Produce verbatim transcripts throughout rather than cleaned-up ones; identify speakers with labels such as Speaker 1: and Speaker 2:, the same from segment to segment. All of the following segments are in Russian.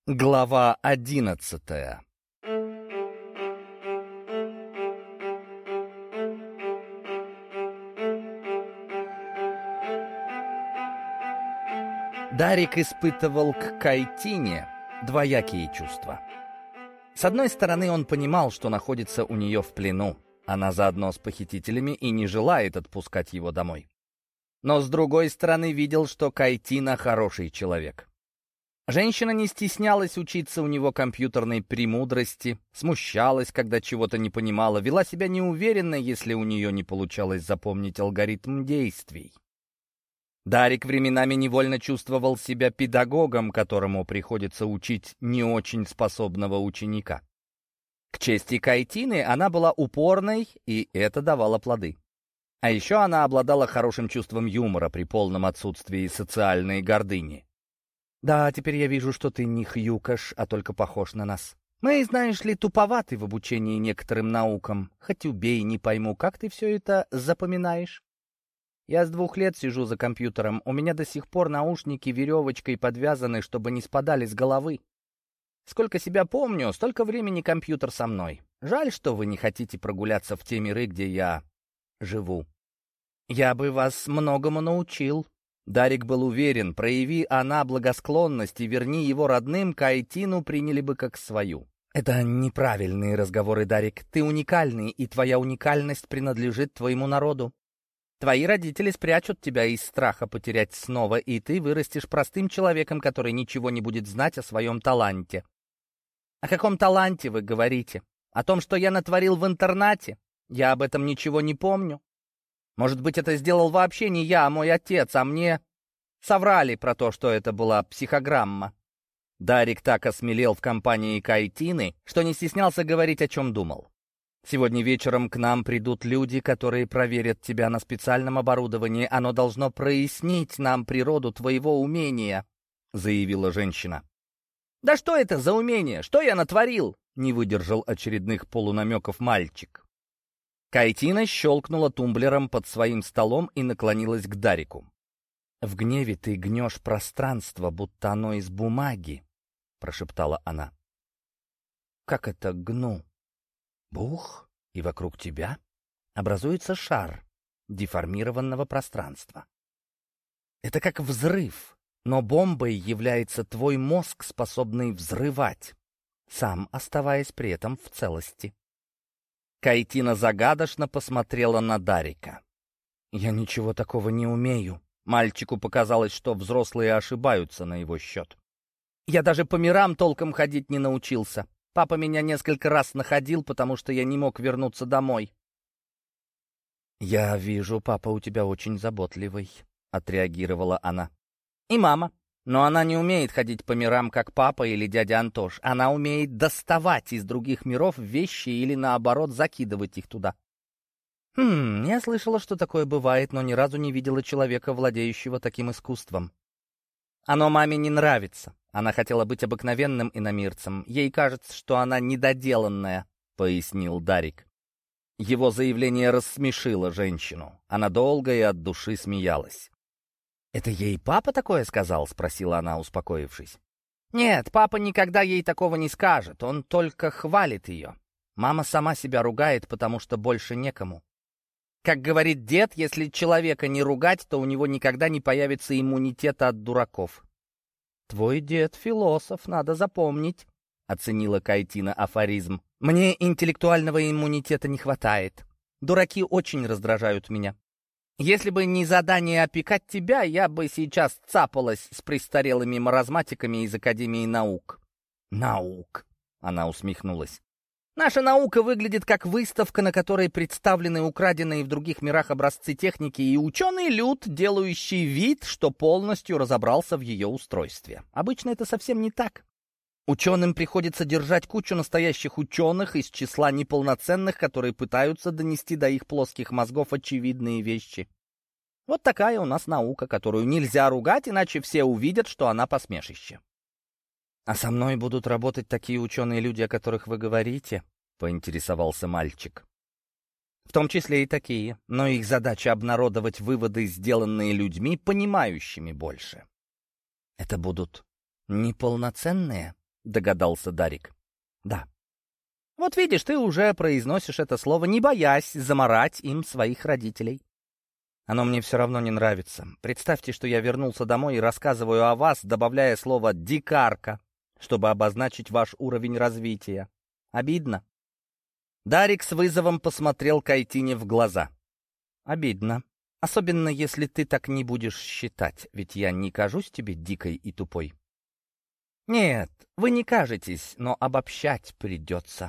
Speaker 1: Глава одиннадцатая. Дарик испытывал к Кайтине двоякие чувства. С одной стороны, он понимал, что находится у нее в плену. Она заодно с похитителями и не желает отпускать его домой. Но с другой стороны, видел, что Кайтина хороший человек. Женщина не стеснялась учиться у него компьютерной премудрости, смущалась, когда чего-то не понимала, вела себя неуверенно, если у нее не получалось запомнить алгоритм действий. Дарик временами невольно чувствовал себя педагогом, которому приходится учить не очень способного ученика. К чести Кайтины, она была упорной, и это давало плоды. А еще она обладала хорошим чувством юмора при полном отсутствии социальной гордыни. «Да, теперь я вижу, что ты не хьюкаш, а только похож на нас. Мы, знаешь ли, туповаты в обучении некоторым наукам. Хоть убей, не пойму, как ты все это запоминаешь? Я с двух лет сижу за компьютером, у меня до сих пор наушники веревочкой подвязаны, чтобы не спадали с головы. Сколько себя помню, столько времени компьютер со мной. Жаль, что вы не хотите прогуляться в те миры, где я живу. Я бы вас многому научил». Дарик был уверен, прояви она благосклонность и верни его родным, Кайтину приняли бы как свою. «Это неправильные разговоры, Дарик. Ты уникальный, и твоя уникальность принадлежит твоему народу. Твои родители спрячут тебя из страха потерять снова, и ты вырастешь простым человеком, который ничего не будет знать о своем таланте». «О каком таланте вы говорите? О том, что я натворил в интернате? Я об этом ничего не помню. Может быть, это сделал вообще не я, а мой отец, а мне соврали про то, что это была психограмма». Дарик так осмелел в компании Кайтины, что не стеснялся говорить, о чем думал. «Сегодня вечером к нам придут люди, которые проверят тебя на специальном оборудовании. Оно должно прояснить нам природу твоего умения», — заявила женщина. «Да что это за умение? Что я натворил?» — не выдержал очередных полунамеков мальчик. Кайтина щелкнула тумблером под своим столом и наклонилась к Дарику. «В гневе ты гнешь пространство, будто оно из бумаги», — прошептала она. «Как это гну? Бух, и вокруг тебя образуется шар деформированного пространства. Это как взрыв, но бомбой является твой мозг, способный взрывать, сам оставаясь при этом в целости». Кайтина загадочно посмотрела на Дарика. «Я ничего такого не умею». Мальчику показалось, что взрослые ошибаются на его счет. «Я даже по мирам толком ходить не научился. Папа меня несколько раз находил, потому что я не мог вернуться домой». «Я вижу, папа у тебя очень заботливый», — отреагировала она. «И мама. Но она не умеет ходить по мирам, как папа или дядя Антош. Она умеет доставать из других миров вещи или, наоборот, закидывать их туда». «Хм, я слышала, что такое бывает, но ни разу не видела человека, владеющего таким искусством. Оно маме не нравится. Она хотела быть обыкновенным иномирцем. Ей кажется, что она недоделанная», — пояснил Дарик. Его заявление рассмешило женщину. Она долго и от души смеялась. «Это ей папа такое сказал?» — спросила она, успокоившись. «Нет, папа никогда ей такого не скажет, он только хвалит ее. Мама сама себя ругает, потому что больше некому. Как говорит дед, если человека не ругать, то у него никогда не появится иммунитета от дураков». «Твой дед философ, надо запомнить», — оценила Кайтина афоризм. «Мне интеллектуального иммунитета не хватает. Дураки очень раздражают меня. Если бы не задание опекать тебя, я бы сейчас цапалась с престарелыми маразматиками из Академии наук». «Наук», — она усмехнулась. «Наша наука выглядит как выставка, на которой представлены украденные в других мирах образцы техники и ученый люд, делающий вид, что полностью разобрался в ее устройстве. Обычно это совсем не так. Ученым приходится держать кучу настоящих ученых из числа неполноценных, которые пытаются донести до их плоских мозгов очевидные вещи. Вот такая у нас наука, которую нельзя ругать, иначе все увидят, что она посмешище». «А со мной будут работать такие ученые люди, о которых вы говорите?» — поинтересовался мальчик. «В том числе и такие, но их задача обнародовать выводы, сделанные людьми, понимающими больше». «Это будут неполноценные?» догадался Дарик. Да. Вот видишь, ты уже произносишь это слово, не боясь замарать им своих родителей. Оно мне все равно не нравится. Представьте, что я вернулся домой и рассказываю о вас, добавляя слово «дикарка», чтобы обозначить ваш уровень развития. Обидно? Дарик с вызовом посмотрел Кайтине в глаза. Обидно. Особенно, если ты так не будешь считать, ведь я не кажусь тебе дикой и тупой. Нет, вы не кажетесь, но обобщать придется.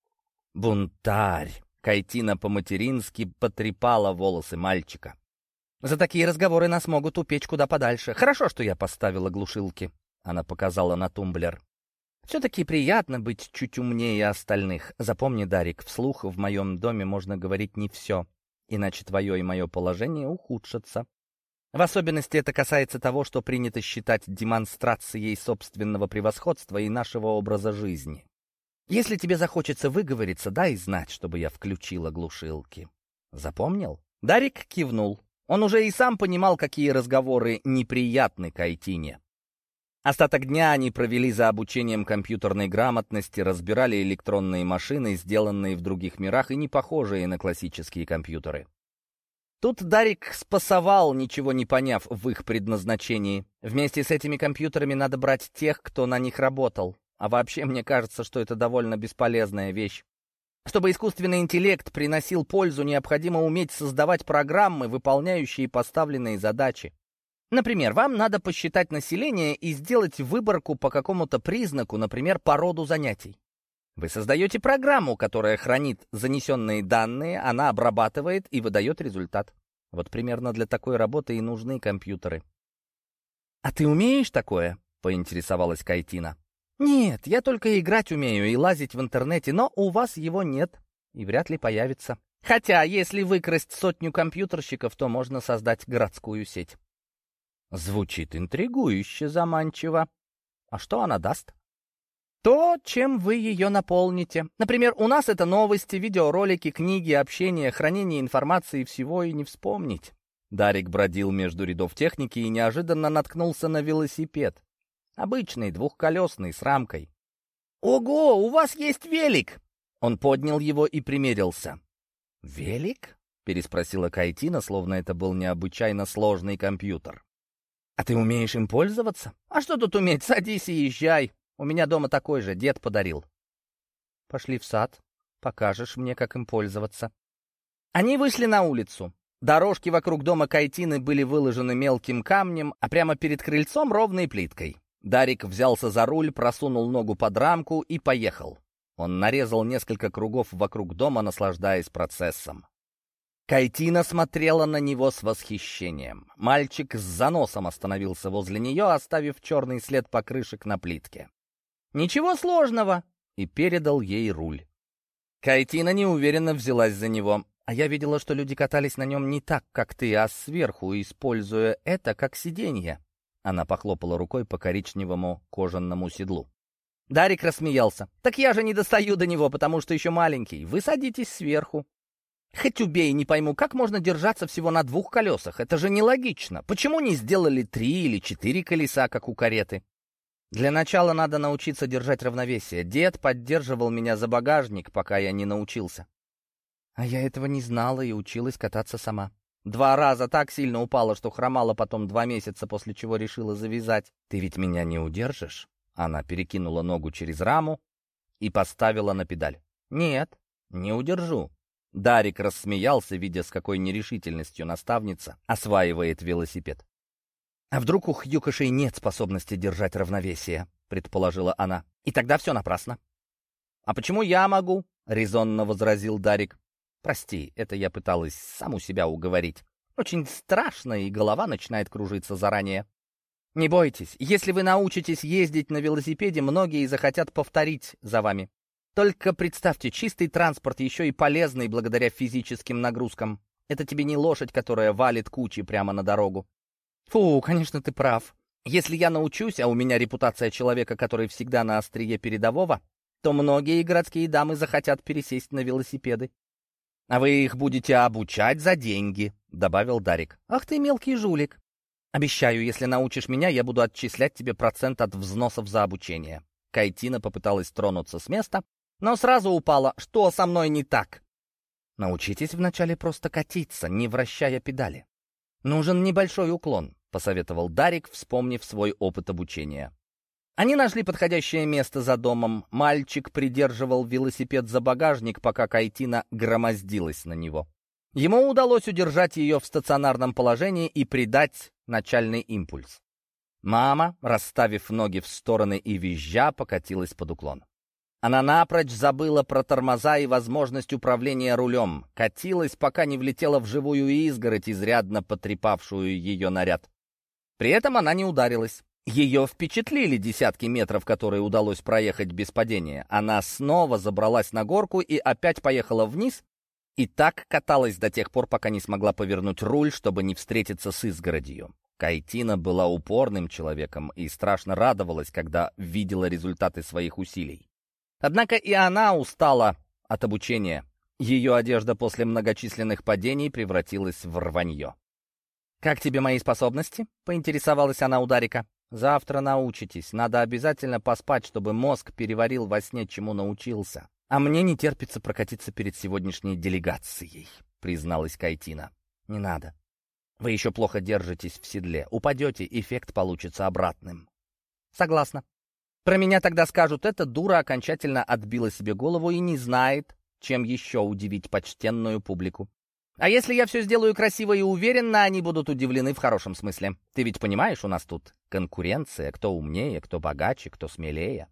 Speaker 1: Бунтарь. Кайтина по-матерински потрепала волосы мальчика. За такие разговоры нас могут упечь куда подальше. Хорошо, что я поставила глушилки. Она показала на тумблер. Все-таки приятно быть чуть умнее остальных. Запомни, Дарик, вслух в моем доме можно говорить не все, иначе твое и мое положение ухудшатся. В особенности это касается того, что принято считать демонстрацией собственного превосходства и нашего образа жизни. Если тебе захочется выговориться, дай знать, чтобы я включила глушилки. Запомнил? Дарик кивнул. Он уже и сам понимал, какие разговоры неприятны Кайтине. Остаток дня они провели за обучением компьютерной грамотности, разбирали электронные машины, сделанные в других мирах и не похожие на классические компьютеры. Тут Дарик спасовал, ничего не поняв в их предназначении. Вместе с этими компьютерами надо брать тех, кто на них работал. А вообще, мне кажется, что это довольно бесполезная вещь. Чтобы искусственный интеллект приносил пользу, необходимо уметь создавать программы, выполняющие поставленные задачи. Например, вам надо посчитать население и сделать выборку по какому-то признаку, например, по роду занятий. Вы создаете программу, которая хранит занесенные данные, она обрабатывает и выдает результат. Вот примерно для такой работы и нужны компьютеры. «А ты умеешь такое?» — поинтересовалась Кайтина. «Нет, я только играть умею и лазить в интернете, но у вас его нет и вряд ли появится. Хотя, если выкрасть сотню компьютерщиков, то можно создать городскую сеть». Звучит интригующе, заманчиво. А что она даст? То, чем вы ее наполните. Например, у нас это новости, видеоролики, книги, общение, хранение информации, всего и не вспомнить. Дарик бродил между рядов техники и неожиданно наткнулся на велосипед. Обычный, двухколесный, с рамкой. «Ого, у вас есть велик!» Он поднял его и примерился. «Велик?» — переспросила Кайтина, словно это был необычайно сложный компьютер. «А ты умеешь им пользоваться?» «А что тут уметь? Садись и езжай. У меня дома такой же, дед подарил». «Пошли в сад, покажешь мне, как им пользоваться». Они вышли на улицу. Дорожки вокруг дома Кайтины были выложены мелким камнем, а прямо перед крыльцом ровной плиткой. Дарик взялся за руль, просунул ногу под рамку и поехал. Он нарезал несколько кругов вокруг дома, наслаждаясь процессом. Кайтина смотрела на него с восхищением. Мальчик с заносом остановился возле нее, оставив черный след покрышек на плитке. «Ничего сложного!» и передал ей руль. Кайтина неуверенно взялась за него. «А я видела, что люди катались на нем не так, как ты, а сверху, используя это как сиденье». Она похлопала рукой по коричневому кожаному седлу. Дарик рассмеялся. «Так я же не достаю до него, потому что еще маленький. Вы садитесь сверху». «Хоть убей, не пойму, как можно держаться всего на двух колесах? Это же нелогично. Почему не сделали три или четыре колеса, как у кареты?» «Для начала надо научиться держать равновесие. Дед поддерживал меня за багажник, пока я не научился». «А я этого не знала и училась кататься сама. Два раза так сильно упала, что хромала потом два месяца, после чего решила завязать. Ты ведь меня не удержишь?» Она перекинула ногу через раму и поставила на педаль. «Нет, не удержу». Дарик рассмеялся, видя, с какой нерешительностью наставница осваивает велосипед. «А вдруг у хьюкошей нет способности держать равновесие?» — предположила она. «И тогда все напрасно». «А почему я могу?» — резонно возразил Дарик. «Прости, это я пыталась саму себя уговорить. Очень страшно, и голова начинает кружиться заранее. Не бойтесь, если вы научитесь ездить на велосипеде, многие захотят повторить за вами. Только представьте, чистый транспорт еще и полезный благодаря физическим нагрузкам. Это тебе не лошадь, которая валит кучи прямо на дорогу». «Фу, конечно, ты прав. Если я научусь, а у меня репутация человека, который всегда на острие передового, то многие городские дамы захотят пересесть на велосипеды. А вы их будете обучать за деньги», — добавил Дарик. «Ах ты мелкий жулик. Обещаю, если научишь меня, я буду отчислять тебе процент от взносов за обучение. Кайтина попыталась тронуться с места, но сразу упала. «Что со мной не так?» «Научитесь вначале просто катиться, не вращая педали. Нужен небольшой уклон», — посоветовал Дарик, вспомнив свой опыт обучения. Они нашли подходящее место за домом. Мальчик придерживал велосипед за багажник, пока Кайтина громоздилась на него. Ему удалось удержать ее в стационарном положении и придать начальный импульс. Мама, расставив ноги в стороны и визжа, покатилась под уклон. Она напрочь забыла про тормоза и возможность управления рулем. Катилась, пока не влетела в живую изгородь, изрядно потрепавшую ее наряд. При этом она не ударилась. Ее впечатлили десятки метров, которые удалось проехать без падения. Она снова забралась на горку и опять поехала вниз, и так каталась до тех пор, пока не смогла повернуть руль, чтобы не встретиться с изгородью. Кайтина была упорным человеком и страшно радовалась, когда видела результаты своих усилий. Однако и она устала от обучения. Ее одежда после многочисленных падений превратилась в рванье. «Как тебе мои способности?» — поинтересовалась она у Дарика. «Завтра научитесь. Надо обязательно поспать, чтобы мозг переварил во сне, чему научился. А мне не терпится прокатиться перед сегодняшней делегацией», — призналась Кайтина. «Не надо. Вы еще плохо держитесь в седле. Упадете, эффект получится обратным». «Согласна. Про меня тогда скажут, эта дура окончательно отбила себе голову и не знает, чем еще удивить почтенную публику. А если я все сделаю красиво и уверенно, они будут удивлены в хорошем смысле. Ты ведь понимаешь, у нас тут конкуренция, кто умнее, кто богаче, кто смелее.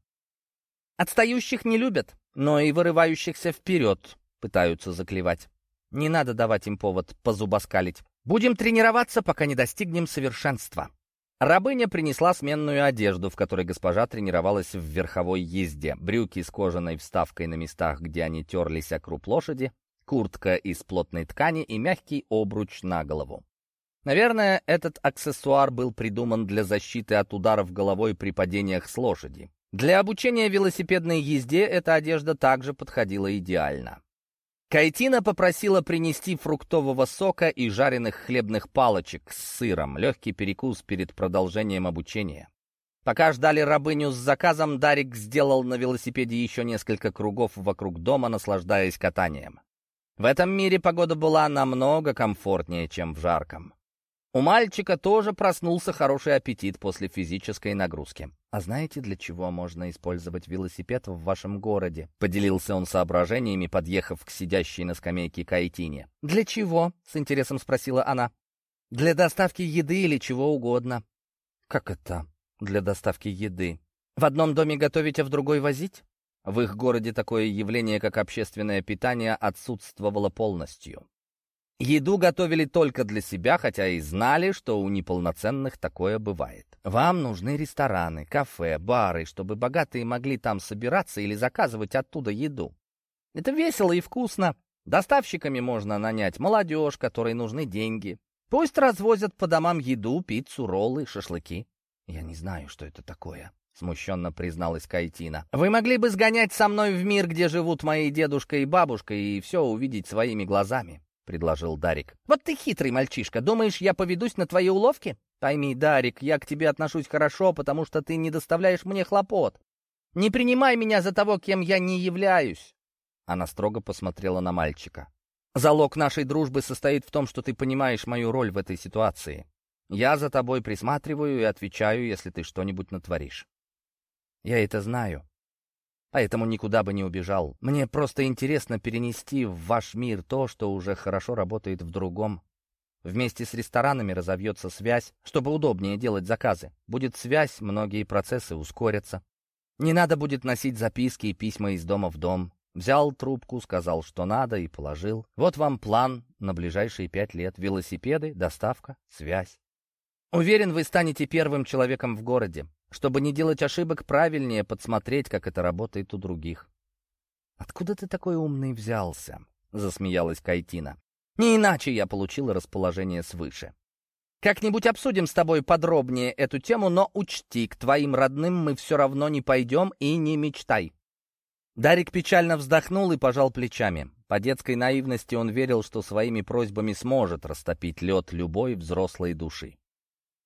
Speaker 1: Отстающих не любят, но и вырывающихся вперед пытаются заклевать. Не надо давать им повод позубоскалить. Будем тренироваться, пока не достигнем совершенства». Рабыня принесла сменную одежду, в которой госпожа тренировалась в верховой езде. Брюки с кожаной вставкой на местах, где они терлись о круп лошади, куртка из плотной ткани и мягкий обруч на голову. Наверное, этот аксессуар был придуман для защиты от ударов головой при падениях с лошади. Для обучения велосипедной езде эта одежда также подходила идеально. Кайтина попросила принести фруктового сока и жареных хлебных палочек с сыром, легкий перекус перед продолжением обучения. Пока ждали рабыню с заказом, Дарик сделал на велосипеде еще несколько кругов вокруг дома, наслаждаясь катанием. В этом мире погода была намного комфортнее, чем в жарком. У мальчика тоже проснулся хороший аппетит после физической нагрузки. «А знаете, для чего можно использовать велосипед в вашем городе?» — поделился он соображениями, подъехав к сидящей на скамейке Кайтине. «Для чего?» — с интересом спросила она. «Для доставки еды или чего угодно». «Как это для доставки еды? В одном доме готовить, а в другой возить?» В их городе такое явление, как общественное питание, отсутствовало полностью. Еду готовили только для себя, хотя и знали, что у неполноценных такое бывает. Вам нужны рестораны, кафе, бары, чтобы богатые могли там собираться или заказывать оттуда еду. Это весело и вкусно. Доставщиками можно нанять молодежь, которой нужны деньги. Пусть развозят по домам еду, пиццу, роллы, шашлыки. Я не знаю, что это такое, — смущенно призналась Кайтина. «Вы могли бы сгонять со мной в мир, где живут мои дедушка и бабушка, и все увидеть своими глазами», — предложил Дарик. «Вот ты хитрый мальчишка. Думаешь, я поведусь на твои уловки? Пойми, Дарик, я к тебе отношусь хорошо, потому что ты не доставляешь мне хлопот. Не принимай меня за того, кем я не являюсь». Она строго посмотрела на мальчика. «Залог нашей дружбы состоит в том, что ты понимаешь мою роль в этой ситуации. Я за тобой присматриваю и отвечаю, если ты что-нибудь натворишь. Я это знаю. Поэтому никуда бы не убежал. Мне просто интересно перенести в ваш мир то, что уже хорошо работает в другом. Вместе с ресторанами разовьется связь, чтобы удобнее делать заказы. Будет связь, многие процессы ускорятся. Не надо будет носить записки и письма из дома в дом. Взял трубку, сказал, что надо, и положил. Вот вам план на ближайшие пять лет. Велосипеды, доставка, связь. Уверен, вы станете первым человеком в городе. Чтобы не делать ошибок, правильнее подсмотреть, как это работает у других». «Откуда ты такой умный взялся?» — засмеялась Кайтина. «Не иначе я получила расположение свыше. Как-нибудь обсудим с тобой подробнее эту тему, но учти, к твоим родным мы все равно не пойдем и не мечтай». Дарик печально вздохнул и пожал плечами. По детской наивности он верил, что своими просьбами сможет растопить лед любой взрослой души.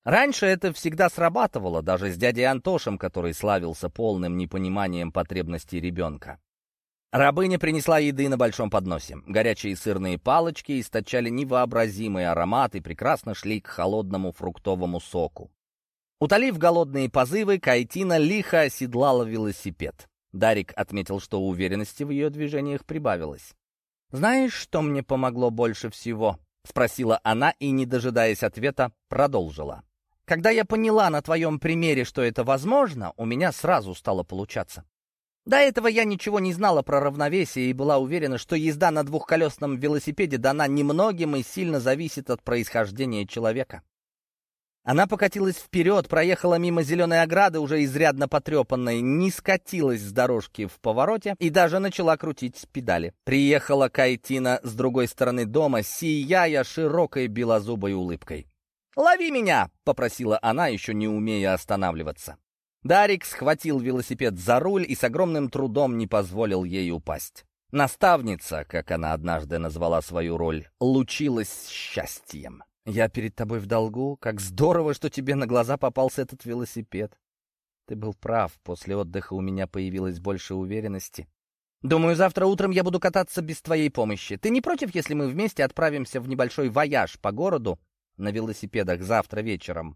Speaker 1: Раньше это всегда срабатывало, даже с дядей Антошем, который славился полным непониманием потребностей ребенка. Рабыня принесла еды на большом подносе. Горячие сырные палочки источали невообразимый аромат и прекрасно шли к холодному фруктовому соку. Утолив голодные позывы, Кайтина лихо оседлала велосипед. Дарик отметил, что уверенности в ее движениях прибавилось. «Знаешь, что мне помогло больше всего?» — спросила она и, не дожидаясь ответа, продолжила. «Когда я поняла на твоем примере, что это возможно, у меня сразу стало получаться. До этого я ничего не знала про равновесие и была уверена, что езда на двухколесном велосипеде дана немногим и сильно зависит от происхождения человека». Она покатилась вперед, проехала мимо зеленой ограды, уже изрядно потрепанной, не скатилась с дорожки в повороте и даже начала крутить педали. Приехала Кайтина с другой стороны дома, сияя широкой белозубой улыбкой. «Лови меня!» — попросила она, еще не умея останавливаться. Дарик схватил велосипед за руль и с огромным трудом не позволил ей упасть. Наставница, как она однажды назвала свою роль, лучилась счастьем. «Я перед тобой в долгу. Как здорово, что тебе на глаза попался этот велосипед. Ты был прав. После отдыха у меня появилось больше уверенности. Думаю, завтра утром я буду кататься без твоей помощи. Ты не против, если мы вместе отправимся в небольшой вояж по городу на велосипедах завтра вечером?»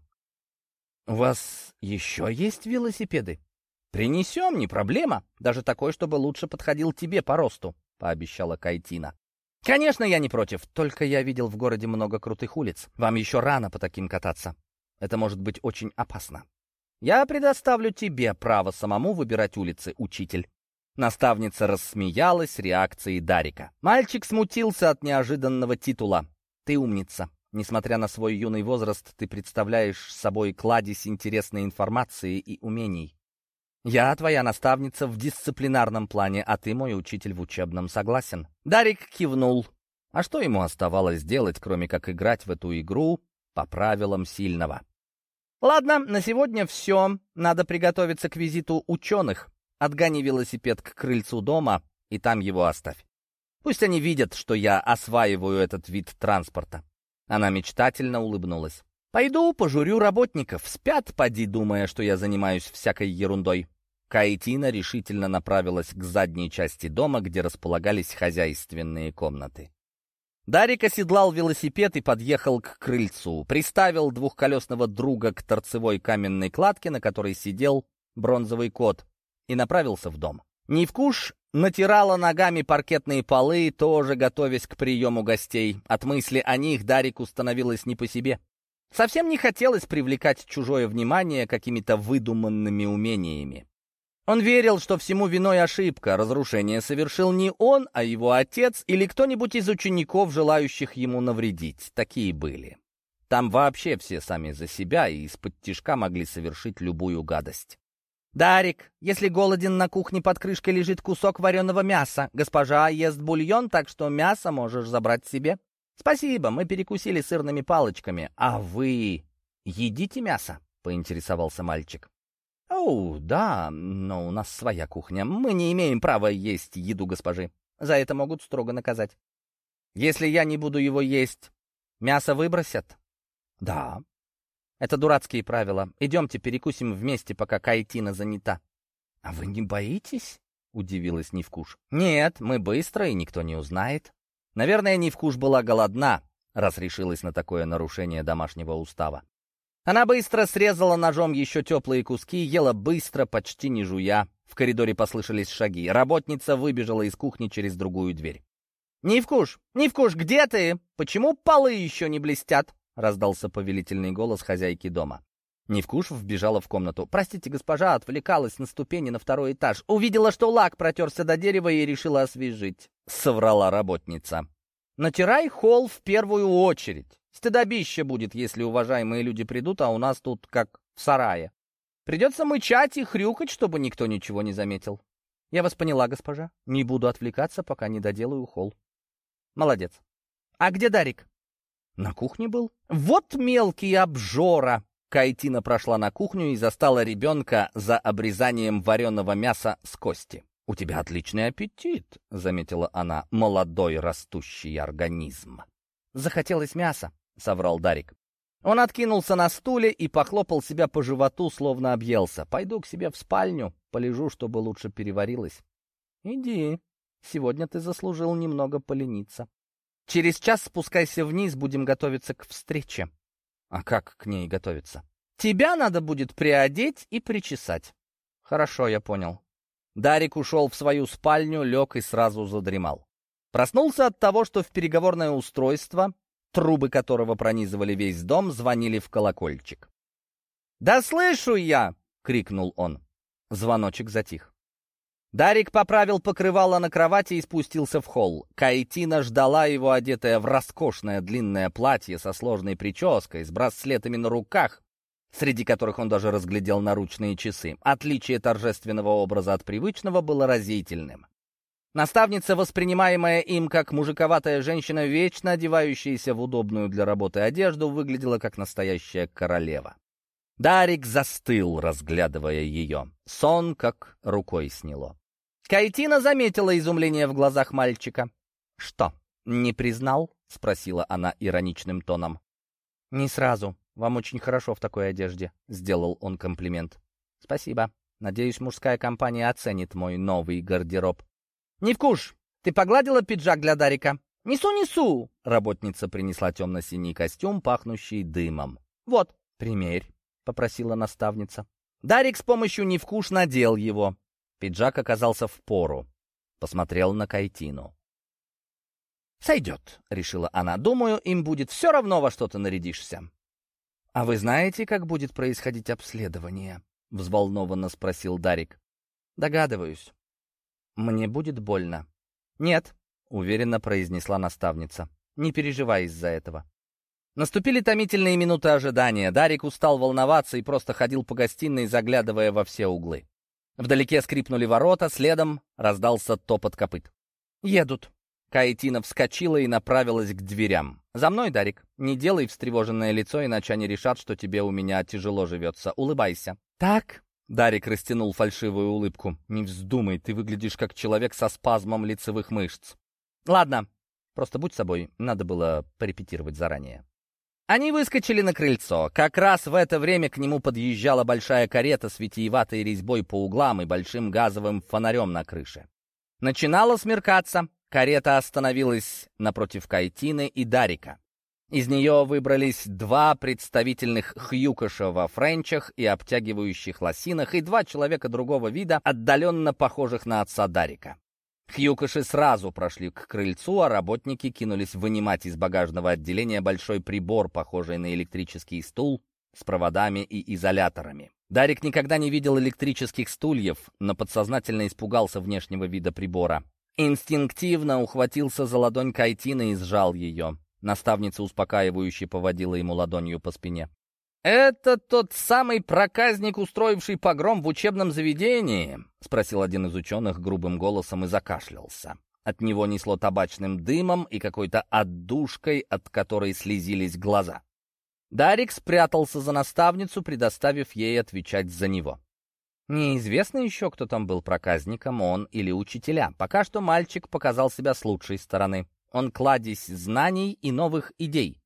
Speaker 1: «У вас еще есть велосипеды?» «Принесем, не проблема. Даже такой, чтобы лучше подходил тебе по росту», — пообещала Кайтина. «Конечно, я не против, только я видел в городе много крутых улиц. Вам еще рано по таким кататься. Это может быть очень опасно. Я предоставлю тебе право самому выбирать улицы, учитель». Наставница рассмеялась реакцией Дарика. Мальчик смутился от неожиданного титула. «Ты умница. Несмотря на свой юный возраст, ты представляешь собой кладезь интересной информации и умений. Я твоя наставница в дисциплинарном плане, а ты мой учитель в учебном. Согласен?» Дарик кивнул. А что ему оставалось делать, кроме как играть в эту игру по правилам сильного? «Ладно, на сегодня все. Надо приготовиться к визиту ученых. Отгони велосипед к крыльцу дома и там его оставь. Пусть они видят, что я осваиваю этот вид транспорта». Она мечтательно улыбнулась. «Пойду пожурю работников. Спят, поди, думая, что я занимаюсь всякой ерундой». Кайтина решительно направилась к задней части дома, где располагались хозяйственные комнаты. Дарик оседлал велосипед и подъехал к крыльцу, приставил двухколесного друга к торцевой каменной кладке, на которой сидел бронзовый кот, и направился в дом. Невкуш натирала ногами паркетные полы, тоже готовясь к приему гостей. От мысли о них Дарику становилось не по себе. Совсем не хотелось привлекать чужое внимание какими-то выдуманными умениями. Он верил, что всему виной ошибка, разрушение совершил не он, а его отец или кто-нибудь из учеников, желающих ему навредить. Такие были. Там вообще все сами за себя и из-под тишка могли совершить любую гадость. «Дарик, если голоден, на кухне под крышкой лежит кусок вареного мяса. Госпожа ест бульон, так что мясо можешь забрать себе». «Спасибо, мы перекусили сырными палочками. А вы едите мясо?» — поинтересовался мальчик. «О, да, но у нас своя кухня. Мы не имеем права есть еду госпожи. За это могут строго наказать. Если я не буду его есть, мясо выбросят?» «Да. Это дурацкие правила. Идемте перекусим вместе, пока Кайтина занята». «А вы не боитесь?» — удивилась Невкуш. «Нет, мы быстро, и никто не узнает». Наверное, Невкуш была голодна, раз решилась на такое нарушение домашнего устава. Она быстро срезала ножом еще теплые куски, ела быстро, почти не жуя. В коридоре послышались шаги. Работница выбежала из кухни через другую дверь. «Невкуш! Невкуш, где ты? Почему полы еще не блестят?» — раздался повелительный голос хозяйки дома. Невкуш вбежала в комнату. «Простите, госпожа, отвлекалась на ступени на второй этаж. Увидела, что лак протерся до дерева и решила освежить», — соврала работница. «Натирай холл в первую очередь. Стыдобище будет, если уважаемые люди придут, а у нас тут как в сарае. Придется мычать и хрюкать, чтобы никто ничего не заметил». «Я вас поняла, госпожа. Не буду отвлекаться, пока не доделаю холл». «Молодец. А где Дарик?» «На кухне был». «Вот мелкий обжора!» Кайтина прошла на кухню и застала ребенка за обрезанием вареного мяса с кости. «У тебя отличный аппетит», — заметила она, — «молодой растущий организм». «Захотелось мяса», — соврал Дарик. Он откинулся на стуле и похлопал себя по животу, словно объелся. «Пойду к себе в спальню, полежу, чтобы лучше переварилось». «Иди. Сегодня ты заслужил немного полениться. Через час спускайся вниз, будем готовиться к встрече». «А как к ней готовиться?» «Тебя надо будет приодеть и причесать». «Хорошо, я понял». Дарик ушел в свою спальню, лег и сразу задремал. Проснулся от того, что в переговорное устройство, трубы которого пронизывали весь дом, звонили в колокольчик. «Да слышу я!» — крикнул он. Звоночек затих. Дарик поправил покрывало на кровати и спустился в холл. Кайтина ждала его, одетая в роскошное длинное платье со сложной прической, с браслетами на руках, среди которых он даже разглядел наручные часы. Отличие торжественного образа от привычного было разительным. Наставница, воспринимаемая им как мужиковатая женщина, вечно одевающаяся в удобную для работы одежду, выглядела как настоящая королева. Дарик застыл, разглядывая ее. Сон как рукой сняло. Кайтина заметила изумление в глазах мальчика. «Что, не признал?» — спросила она ироничным тоном. «Не сразу. Вам очень хорошо в такой одежде», — сделал он комплимент. «Спасибо. Надеюсь, мужская компания оценит мой новый гардероб». «Невкуш, ты погладила пиджак для Дарика?» «Несу, несу!» Работница принесла темно-синий костюм, пахнущий дымом. «Вот, примерь», — попросила наставница. Дарик с помощью Невкуш надел его. Пиджак оказался впору. Посмотрел на Кайтину. «Сойдет», — решила она. «Думаю, им будет все равно, во что ты нарядишься». «А вы знаете, как будет происходить обследование?» — взволнованно спросил Дарик. «Догадываюсь. Мне будет больно». «Нет», — уверенно произнесла наставница. «Не переживай из-за этого». Наступили томительные минуты ожидания. Дарик устал волноваться и просто ходил по гостиной, заглядывая во все углы. Вдалеке скрипнули ворота, следом раздался топот копыт. «Едут». Кайтина вскочила и направилась к дверям. «За мной, Дарик. Не делай встревоженное лицо, иначе они решат, что тебе у меня тяжело живется. Улыбайся». «Так». Дарик растянул фальшивую улыбку. «Не вздумай, ты выглядишь как человек со спазмом лицевых мышц». «Ладно, просто будь собой, надо было порепетировать заранее». Они выскочили на крыльцо. Как раз в это время к нему подъезжала большая карета с витиеватой резьбой по углам и большим газовым фонарем на крыше. Начинало смеркаться. Карета остановилась напротив Кайтины и Дарика. Из нее выбрались два представительных хьюкаша во френчах и обтягивающих лосинах и два человека другого вида, отдаленно похожих на отца Дарика. Хьюкаши сразу прошли к крыльцу, а работники кинулись вынимать из багажного отделения большой прибор, похожий на электрический стул с проводами и изоляторами. Дарик никогда не видел электрических стульев, но подсознательно испугался внешнего вида прибора. Инстинктивно ухватился за ладонь Кайтины и сжал ее. Наставница успокаивающе поводила ему ладонью по спине. «Это тот самый проказник, устроивший погром в учебном заведении?» — спросил один из ученых грубым голосом и закашлялся. От него несло табачным дымом и какой-то отдушкой, от которой слезились глаза. Дарик спрятался за наставницу, предоставив ей отвечать за него. Неизвестно еще, кто там был проказником, он или учителя. Пока что мальчик показал себя с лучшей стороны. Он кладезь знаний и новых идей.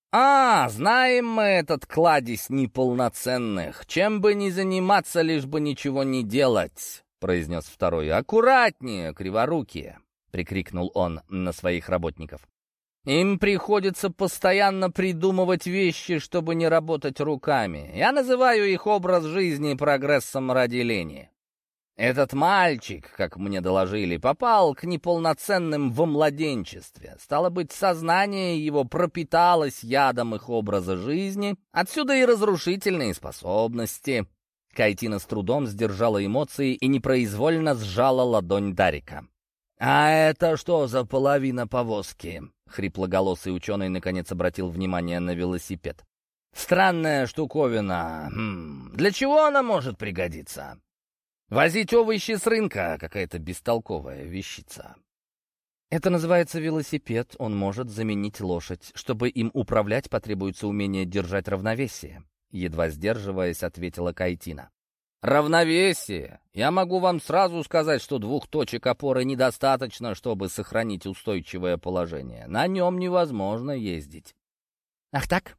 Speaker 1: «А, знаем мы этот кладезь неполноценных. Чем бы ни заниматься, лишь бы ничего не делать», — произнес второй. «Аккуратнее, криворукие», — прикрикнул он на своих работников. «Им приходится постоянно придумывать вещи, чтобы не работать руками. Я называю их образ жизни прогрессом ради лени. Этот мальчик, как мне доложили, попал к неполноценным во младенчестве. Стало быть, сознание его пропиталось ядом их образа жизни, отсюда и разрушительные способности». Кайтина с трудом сдержала эмоции и непроизвольно сжала ладонь Дарика. «А это что за половина повозки?» Хриплоголосый ученый наконец обратил внимание на велосипед. «Странная штуковина. Хм. Для чего она может пригодиться? Возить овощи с рынка — какая-то бестолковая вещица». «Это называется велосипед. Он может заменить лошадь. Чтобы им управлять, потребуется умение держать равновесие», — едва сдерживаясь, ответила Кайтина. «Равновесие? Я могу вам сразу сказать, что двух точек опоры недостаточно, чтобы сохранить устойчивое положение. На нем невозможно ездить». «Ах так?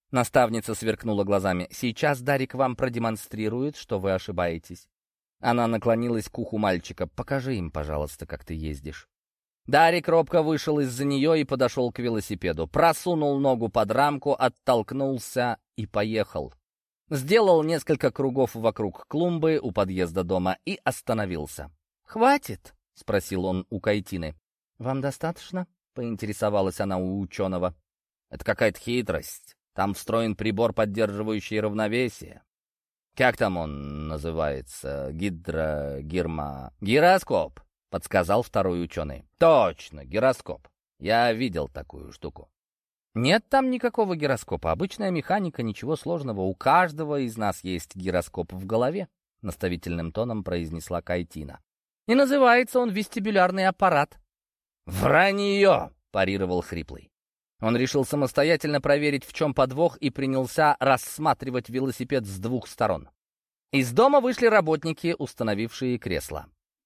Speaker 1: Наставница сверкнула глазами. «Сейчас Дарик вам продемонстрирует, что вы ошибаетесь». Она наклонилась к уху мальчика. «Покажи им, пожалуйста, как ты ездишь». Дарик робко вышел из-за нее и подошел к велосипеду. Просунул ногу под рамку, оттолкнулся и поехал. Сделал несколько кругов вокруг клумбы у подъезда дома и остановился. «Хватит?» — спросил он у Кайтины. «Вам достаточно?» — поинтересовалась она у ученого. «Это какая-то хитрость. Там встроен прибор, поддерживающий равновесие. Как там он называется? Гидро... гирма... Гироскоп», — подсказал второй ученый. «Точно, гироскоп. Я видел такую штуку». «Нет там никакого гироскопа. Обычная механика, ничего сложного. У каждого из нас есть гироскоп в голове», — наставительным тоном произнесла Кайтина. «И называется он вестибулярный аппарат». «Вранье!» — парировал Хриплый. Он решил самостоятельно проверить, в чем подвох, и принялся рассматривать велосипед с двух сторон. Из дома вышли работники, установившие кресло.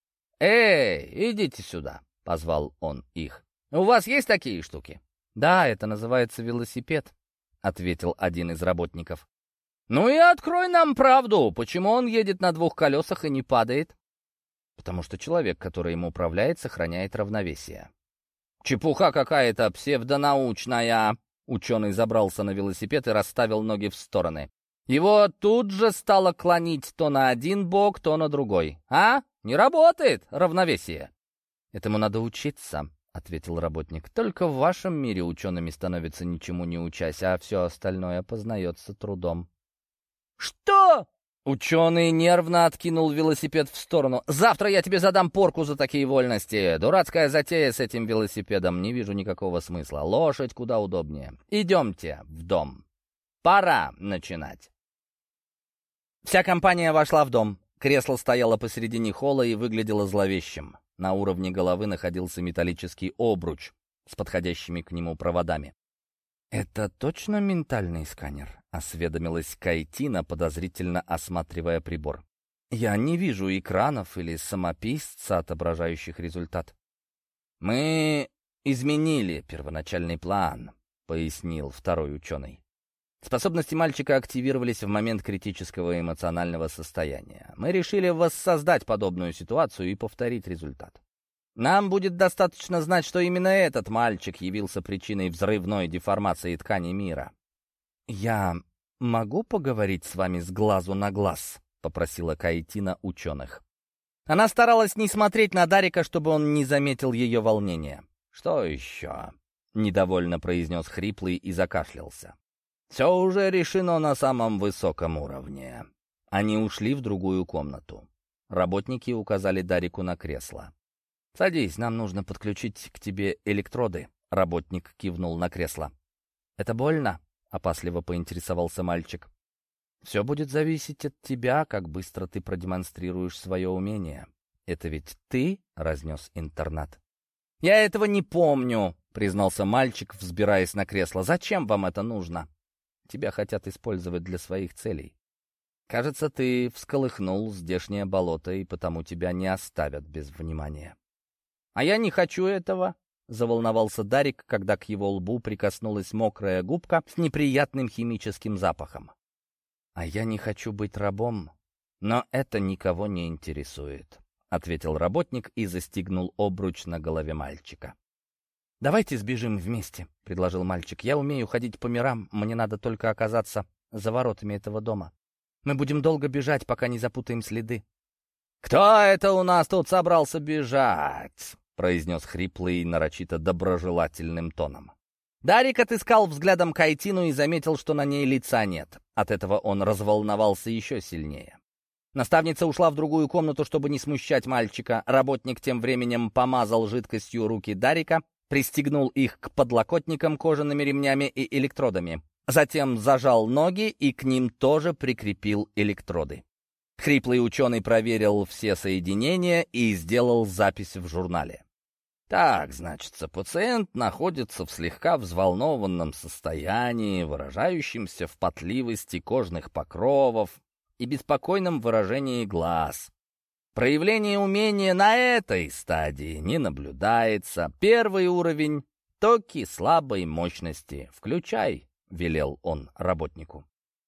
Speaker 1: «Эй, идите сюда!» — позвал он их. «У вас есть такие штуки?» «Да, это называется велосипед», — ответил один из работников. «Ну и открой нам правду, почему он едет на двух колесах и не падает?» «Потому что человек, который им управляет, сохраняет равновесие». «Чепуха какая-то псевдонаучная!» Ученый забрался на велосипед и расставил ноги в стороны. Его тут же стало клонить то на один бок, то на другой. «А? Не работает равновесие!» «Этому надо учиться», — ответил работник. «Только в вашем мире учеными становятся ничему не учась, а все остальное познается трудом». «Что?» Ученый нервно откинул велосипед в сторону. «Завтра я тебе задам порку за такие вольности. Дурацкая затея с этим велосипедом. Не вижу никакого смысла. Лошадь куда удобнее. Идемте в дом. Пора начинать». Вся компания вошла в дом. Кресло стояло посередине холла и выглядело зловещим. На уровне головы находился металлический обруч с подходящими к нему проводами. «Это точно ментальный сканер?» — осведомилась Кайтина, подозрительно осматривая прибор. «Я не вижу экранов или самописца, отображающих результат». «Мы изменили первоначальный план», — пояснил второй ученый. Способности мальчика активировались в момент критического эмоционального состояния. Мы решили воссоздать подобную ситуацию и повторить результат. Нам будет достаточно знать, что именно этот мальчик явился причиной взрывной деформации ткани мира. «Я могу поговорить с вами с глазу на глаз?» — попросила Кайтина ученых. Она старалась не смотреть на Дарика, чтобы он не заметил ее волнения. «Что еще?» — недовольно произнес Хриплый и закашлялся. «Все уже решено на самом высоком уровне». Они ушли в другую комнату. Работники указали Дарику на кресло. «Садись, нам нужно подключить к тебе электроды», — работник кивнул на кресло. «Это больно?» — опасливо поинтересовался мальчик. «Все будет зависеть от тебя, как быстро ты продемонстрируешь свое умение. Это ведь ты разнес интернат?» «Я этого не помню», — признался мальчик, взбираясь на кресло. «Зачем вам это нужно? Тебя хотят использовать для своих целей. Кажется, ты всколыхнул здешнее болото, и потому тебя не оставят без внимания». «А я не хочу этого», — заволновался Дарик, когда к его лбу прикоснулась мокрая губка с неприятным химическим запахом. «А я не хочу быть рабом, но это никого не интересует», — ответил работник и застегнул обруч на голове мальчика. «Давайте сбежим вместе», — предложил мальчик. «Я умею ходить по мирам, мне надо только оказаться за воротами этого дома. Мы будем долго бежать, пока не запутаем следы». «Кто это у нас тут собрался бежать?» — произнес Хриплый нарочито доброжелательным тоном. Дарик отыскал взглядом Кайтину и заметил, что на ней лица нет. От этого он разволновался еще сильнее. Наставница ушла в другую комнату, чтобы не смущать мальчика. Работник тем временем помазал жидкостью руки Дарика, пристегнул их к подлокотникам кожаными ремнями и электродами. Затем зажал ноги и к ним тоже прикрепил электроды. Хриплый ученый проверил все соединения и сделал запись в журнале. «Так, значится, пациент находится в слегка взволнованном состоянии, выражающемся в потливости кожных покровов и беспокойном выражении глаз. Проявление умения на этой стадии не наблюдается. Первый уровень — токи слабой мощности. Включай велел он работнику.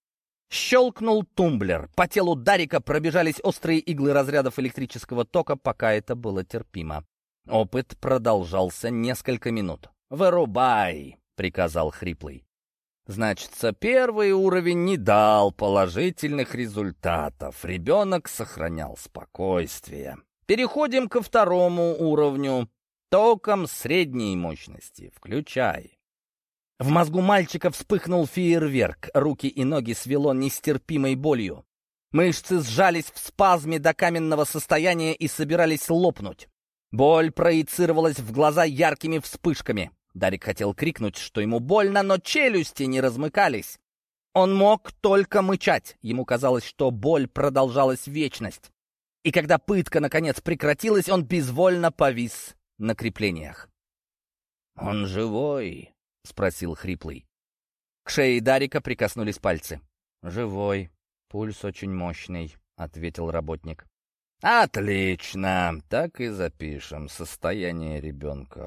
Speaker 1: Щелкнул тумблер. По телу Дарика пробежались острые иглы разрядов электрического тока, пока это было терпимо. Опыт продолжался несколько минут. «Вырубай!» — приказал Хриплый. Значится, первый уровень не дал положительных результатов. Ребенок сохранял спокойствие. Переходим ко второму уровню. Током средней мощности. Включай. В мозгу мальчика вспыхнул фейерверк. Руки и ноги свело нестерпимой болью. Мышцы сжались в спазме до каменного состояния и собирались лопнуть. Боль проецировалась в глаза яркими вспышками. Дарик хотел крикнуть, что ему больно, но челюсти не размыкались. Он мог только мычать. Ему казалось, что боль продолжалась вечность. И когда пытка наконец прекратилась, он безвольно повис на креплениях. «Он живой?» — спросил Хриплый. К шее Дарика прикоснулись пальцы. «Живой. Пульс очень мощный», — ответил работник. «Отлично! Так и запишем. Состояние ребенка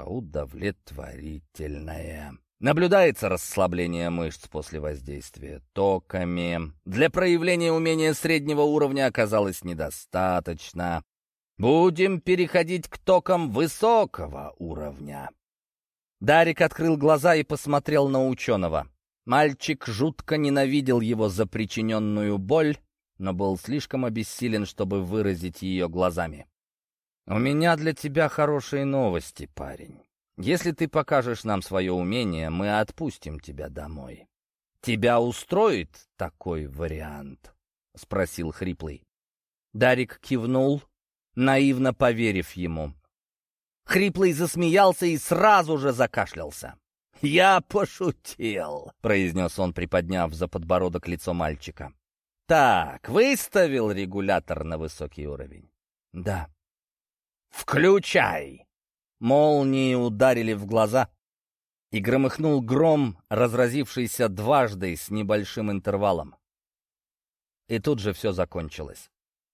Speaker 1: удовлетворительное. Наблюдается расслабление мышц после воздействия токами. Для проявления умения среднего уровня оказалось недостаточно. Будем переходить к токам высокого уровня». Дарик открыл глаза и посмотрел на ученого. Мальчик жутко ненавидел его за причиненную боль, но был слишком обессилен, чтобы выразить ее глазами. «У меня для тебя хорошие новости, парень. Если ты покажешь нам свое умение, мы отпустим тебя домой. Тебя устроит такой вариант?» — спросил Хриплый. Дарик кивнул, наивно поверив ему. Хриплый засмеялся и сразу же закашлялся. «Я пошутил», — произнес он, приподняв за подбородок лицо мальчика. «Так, выставил регулятор на высокий уровень?» «Да». «Включай!» Молнии ударили в глаза, и громыхнул гром, разразившийся дважды с небольшим интервалом. И тут же все закончилось.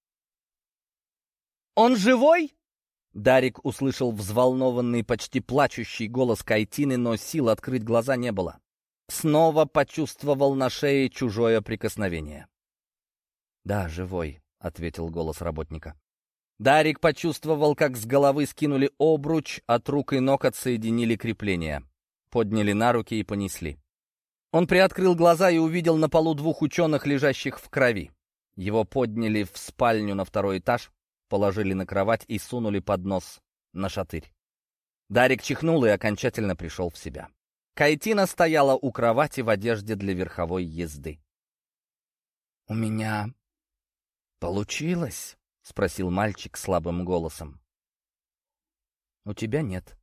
Speaker 1: «Он живой?» Дарик услышал взволнованный, почти плачущий голос Кайтины, но сил открыть глаза не было. Снова почувствовал на шее чужое прикосновение. «Да, живой», — ответил голос работника. Дарик почувствовал, как с головы скинули обруч, от рук и ног отсоединили крепления. Подняли на руки и понесли. Он приоткрыл глаза и увидел на полу двух ученых, лежащих в крови. Его подняли в спальню на второй этаж, положили на кровать и сунули под нос на шатырь. Дарик чихнул и окончательно пришел в себя. Кайтина стояла у кровати в одежде для верховой езды. «У меня получилось?» — спросил мальчик слабым голосом. «У тебя нет».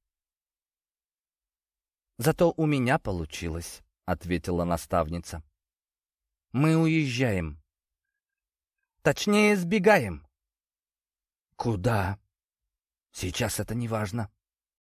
Speaker 1: «Зато у меня получилось», — ответила наставница. «Мы уезжаем. Точнее, сбегаем». «Куда?» «Сейчас это не важно».